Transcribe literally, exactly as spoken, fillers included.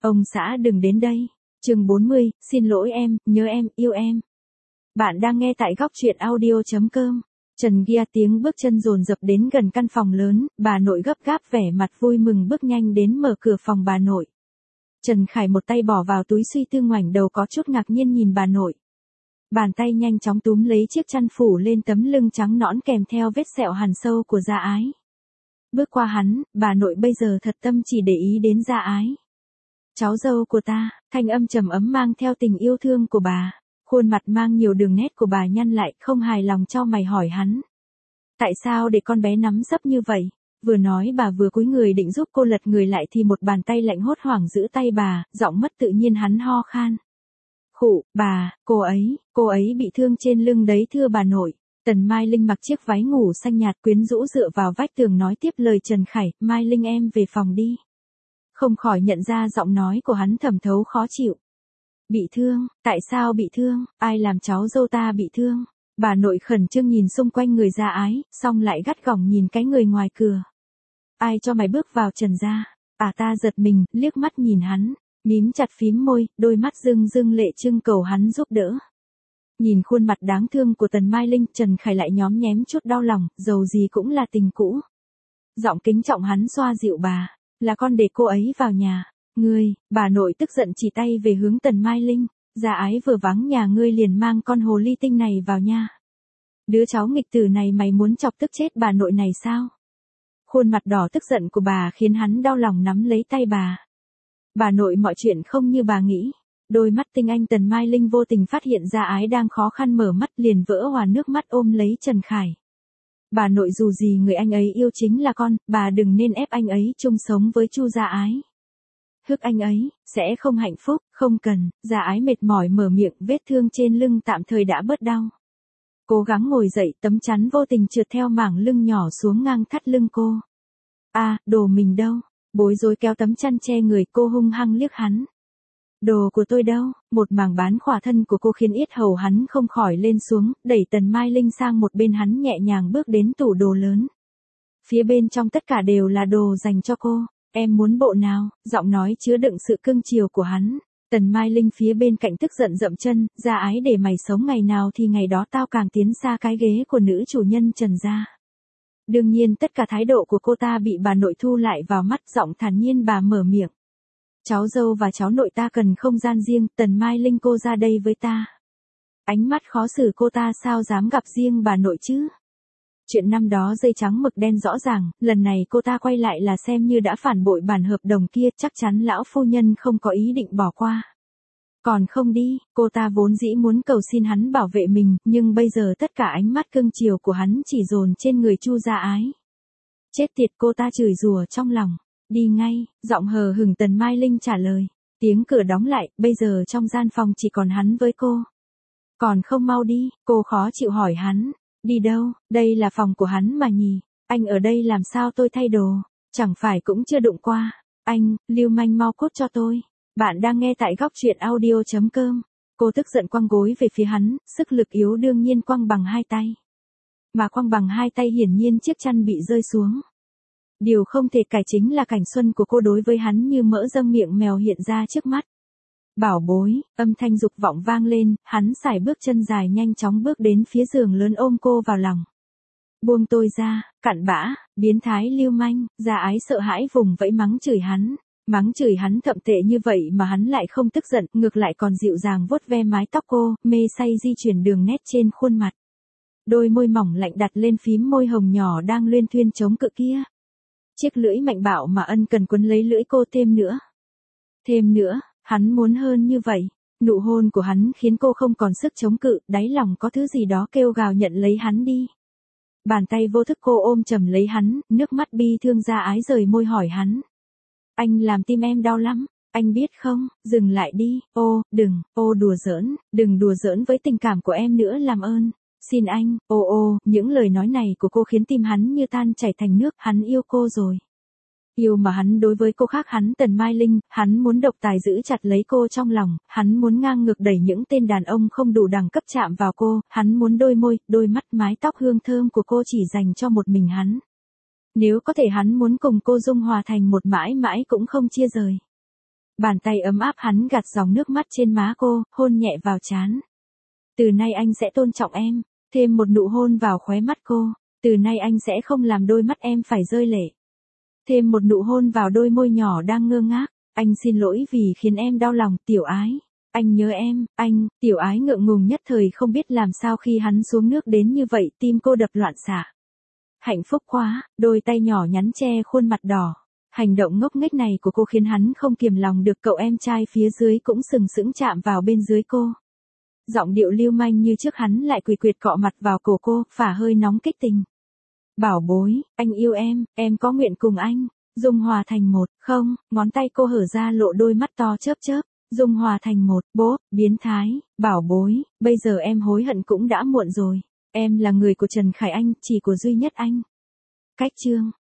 Ông xã đừng đến đây. Chương bốn mươi, xin lỗi em, nhớ em, yêu em. Bạn đang nghe tại góc truyện audio chấm com. Trần Gia tiếng bước chân dồn dập đến gần căn phòng lớn, bà nội gấp gáp vẻ mặt vui mừng bước nhanh đến mở cửa phòng bà nội. Trần Khải một tay bỏ vào túi suy tư ngoảnh đầu có chút ngạc nhiên nhìn bà nội. Bàn tay nhanh chóng túm lấy chiếc chăn phủ lên tấm lưng trắng nõn kèm theo vết sẹo hằn sâu của Gia Ái. Bước qua hắn, bà nội bây giờ thật tâm chỉ để ý đến Gia Ái. Cháu dâu của ta, thanh âm trầm ấm mang theo tình yêu thương của bà. Khuôn mặt mang nhiều đường nét của bà nhăn lại, không hài lòng cho mày hỏi hắn. Tại sao để con bé nắm sấp như vậy? Vừa nói bà vừa cúi người định giúp cô lật người lại thì một bàn tay lạnh hốt hoảng giữ tay bà, giọng mất tự nhiên hắn ho khan. Khụ, bà, cô ấy, cô ấy bị thương trên lưng đấy thưa bà nội. Tần Mai Linh mặc chiếc váy ngủ xanh nhạt quyến rũ dựa vào vách tường nói tiếp lời Trần Khải, Mai Linh em về phòng đi. Không khỏi nhận ra giọng nói của hắn thầm thấu khó chịu. Bị thương, tại sao bị thương, ai làm cháu dâu ta bị thương? Bà nội khẩn trương nhìn xung quanh người Gia Ái, xong lại gắt gỏng nhìn cái người ngoài cửa. Ai cho mày bước vào Trần gia? À ta giật mình, liếc mắt nhìn hắn, mím chặt phím môi, đôi mắt rưng rưng lệ trưng cầu hắn giúp đỡ. Nhìn khuôn mặt đáng thương của Tần Mai Linh, Trần Khải lại nhóm nhém chút đau lòng, dầu gì cũng là tình cũ. Giọng kính trọng hắn xoa dịu bà, là con để cô ấy vào nhà. Ngươi, bà nội tức giận chỉ tay về hướng Tần Mai Linh, Gia Ái vừa vắng nhà ngươi liền mang con hồ ly tinh này vào nha. Đứa cháu nghịch tử này mày muốn chọc tức chết bà nội này sao? Khuôn mặt đỏ tức giận của bà khiến hắn đau lòng nắm lấy tay bà. Bà nội mọi chuyện không như bà nghĩ. Đôi mắt tinh anh Tần Mai Linh vô tình phát hiện Gia Ái đang khó khăn mở mắt liền vỡ hòa nước mắt ôm lấy Trần Khải. Bà nội dù gì người anh ấy yêu chính là con, bà đừng nên ép anh ấy chung sống với Chu Gia Ái. Hức anh ấy, sẽ không hạnh phúc, không cần. Gia Ái mệt mỏi mở miệng, vết thương trên lưng tạm thời đã bớt đau. Cố gắng ngồi dậy, tấm chắn vô tình trượt theo mảng lưng nhỏ xuống ngang thắt lưng cô. À, đồ mình đâu? Bối rối kéo tấm chăn che người, cô hung hăng liếc hắn. Đồ của tôi đâu? Một mảng bán khỏa thân của cô khiến yết hầu hắn không khỏi lên xuống, đẩy Tần Mai Linh sang một bên, hắn nhẹ nhàng bước đến tủ đồ lớn. Phía bên trong tất cả đều là đồ dành cho cô. Em muốn bộ nào? Giọng nói chứa đựng sự cưng chiều của hắn. Tần Mai Linh phía bên cạnh tức giận dậm chân, Gia Ái để mày sống ngày nào thì ngày đó tao càng tiến xa cái ghế của nữ chủ nhân Trần gia. Đương nhiên tất cả thái độ của cô ta bị bà nội thu lại vào mắt, giọng thản nhiên bà mở miệng. Cháu dâu và cháu nội ta cần không gian riêng, Tần Mai Linh cô ra đây với ta. Ánh mắt khó xử cô ta sao dám gặp riêng bà nội chứ? Chuyện năm đó dây trắng mực đen rõ ràng, lần này cô ta quay lại là xem như đã phản bội bản hợp đồng kia, chắc chắn lão phu nhân không có ý định bỏ qua. Còn không đi, cô ta vốn dĩ muốn cầu xin hắn bảo vệ mình, nhưng bây giờ tất cả ánh mắt cưng chiều của hắn chỉ dồn trên người Chu Gia Ái. Chết tiệt, cô ta chửi rủa trong lòng. Đi ngay, giọng hờ hững Tần Mai Linh trả lời. Tiếng cửa đóng lại, bây giờ trong gian phòng chỉ còn hắn với cô. Còn không mau đi, cô khó chịu hỏi hắn. Đi đâu, đây là phòng của hắn mà nhỉ, anh ở đây làm sao tôi thay đồ, chẳng phải cũng chưa đụng qua. Anh, lưu manh mau cút cho tôi. Bạn đang nghe tại góc truyện audio chấm com. Cô tức giận quăng gối về phía hắn, sức lực yếu đương nhiên quăng bằng hai tay. Mà quăng bằng hai tay hiển nhiên chiếc chăn bị rơi xuống. Điều không thể cải chính là cảnh xuân của cô đối với hắn như mỡ dâng miệng mèo hiện ra trước mắt. Bảo bối, âm thanh dục vọng vang lên, hắn sải bước chân dài nhanh chóng bước đến phía giường lớn ôm cô vào lòng. Buông tôi ra, cặn bã, biến thái lưu manh. Gia Ái sợ hãi vùng vẫy mắng chửi hắn. Mắng chửi hắn thậm tệ như vậy mà hắn lại không tức giận, ngược lại còn dịu dàng vuốt ve mái tóc cô, mê say di chuyển đường nét trên khuôn mặt. Đôi môi mỏng lạnh đặt lên phím môi hồng nhỏ đang luyên thuyên chống cự kia. Chiếc lưỡi mạnh bạo mà ân cần quấn lấy lưỡi cô thêm nữa. Thêm nữa. Hắn muốn hơn như vậy. Nụ hôn của hắn khiến cô không còn sức chống cự, đáy lòng có thứ gì đó kêu gào nhận lấy hắn đi. Bàn tay vô thức cô ôm chầm lấy hắn, nước mắt bi thương Gia Ái rời môi hỏi hắn. Anh làm tim em đau lắm, anh biết không, dừng lại đi, ô, đừng, ô đùa giỡn, đừng đùa giỡn với tình cảm của em nữa làm ơn. Xin anh, ô ô, những lời nói này của cô khiến tim hắn như tan chảy thành nước, hắn yêu cô rồi. Yêu mà hắn đối với cô khác hắn Tần Mai Linh, hắn muốn độc tài giữ chặt lấy cô trong lòng, hắn muốn ngang ngược đẩy những tên đàn ông không đủ đẳng cấp chạm vào cô, hắn muốn đôi môi, đôi mắt, mái tóc hương thơm của cô chỉ dành cho một mình hắn. Nếu có thể hắn muốn cùng cô dung hòa thành một mãi mãi cũng không chia rời. Bàn tay ấm áp hắn gạt dòng nước mắt trên má cô, hôn nhẹ vào trán. Từ nay anh sẽ tôn trọng em, thêm một nụ hôn vào khóe mắt cô. Từ nay anh sẽ không làm đôi mắt em phải rơi lệ. Thêm một nụ hôn vào đôi môi nhỏ đang ngơ ngác. Anh xin lỗi vì khiến em đau lòng, Tiểu Ái. Anh nhớ em, anh, Tiểu Ái ngượng ngùng nhất thời không biết làm sao khi hắn xuống nước đến như vậy, tim cô đập loạn xạ. Hạnh phúc quá, đôi tay nhỏ nhắn che khuôn mặt đỏ. Hành động ngốc nghếch này của cô khiến hắn không kiềm lòng được, cậu em trai phía dưới cũng sừng sững chạm vào bên dưới cô. Giọng điệu lưu manh như trước hắn lại quỳ quyệt cọ mặt vào cổ cô, phả hơi nóng kích tình. Bảo bối, anh yêu em, em có nguyện cùng anh, dung hòa thành một, không, ngón tay cô hở ra lộ đôi mắt to chớp chớp, dung hòa thành một, bố, biến thái, bảo bối, bây giờ em hối hận cũng đã muộn rồi, em là người của Trần Khải Anh, chỉ của duy nhất anh. Cách chương